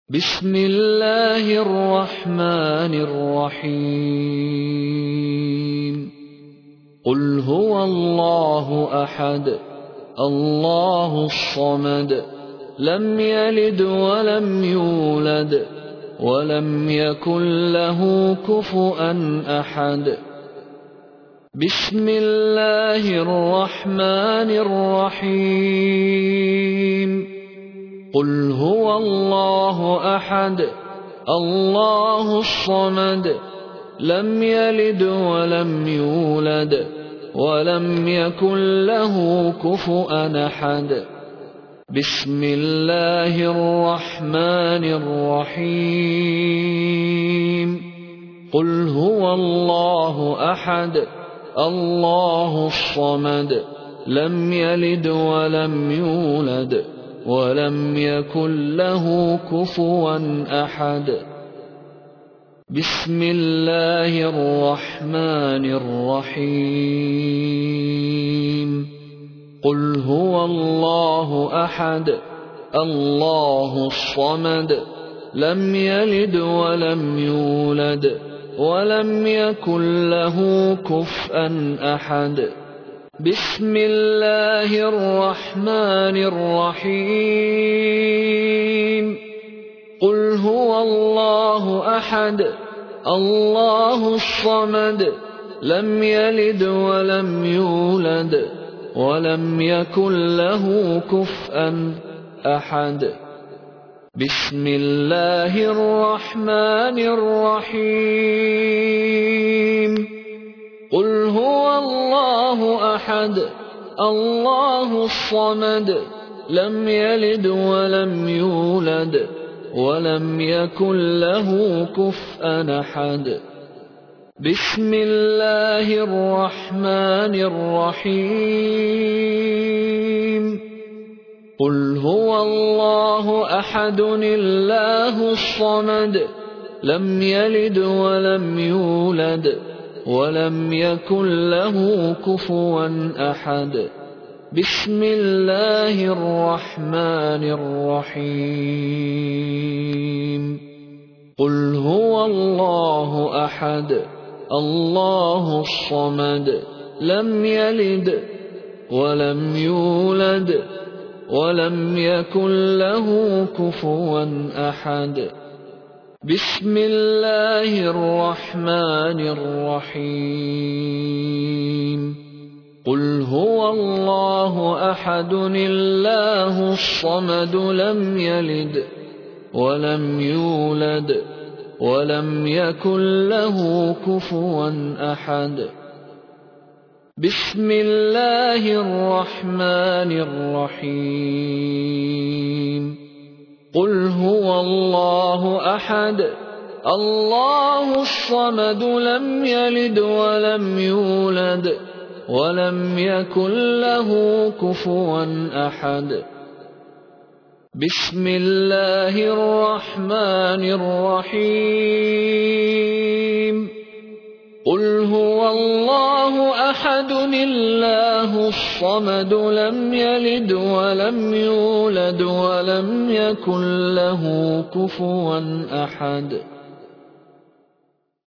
بسم الله الرحمن الرحيم قل هو الله أحد الله الصمد لم يلد ولم يولد ولم يكن له كفوا أحد بسم الله الرحمن الرحيم قل هو الله أحد الله الصمد لم يلد ولم يولد ولم يكن له كفوا أحد بسم الله الرحمن الرحيم قل هو الله أحد الله الصمد لم يلد ولم يولد ولم يكن له كفوا أحد بسم الله الرحمن الرحيم قل هو الله أحد الله الصمد لم يلد ولم يولد ولم يكن له كفوا أحد بسم الله الرحمن الرحيم قل هو الله أحد الله الصمد لم يلد ولم يولد ولم يكن له كفوا أحد بسم الله الرحمن الرحيم قل هو الله أحد الله الصمد لم يلد ولم يولد ولم يكن له كفوا أحد بسم الله الرحمن الرحيم قل هو الله أحد الله الصمد لم يلد ولم يولد ولم يكن له كفوا أحد بسم الله الرحمن الرحيم قل هو الله أحد الله الصمد لم يلد ولم يولد ولم يكن له كفوا أحد بسم الله الرحمن الرحيم قل هو الله أحد الله الصمد لم يلد ولم يولد ولم يكن له كفوا أحد بسم الله الرحمن الرحيم قل هو الله أحد الله الصمد لم يلد ولم يولد ولم يكن له كفوا أحد بسم الله الرحمن الرحيم قل هو الله أحد الله الصمد لم يلد ولم يولد ولم يكن له كفوا أحد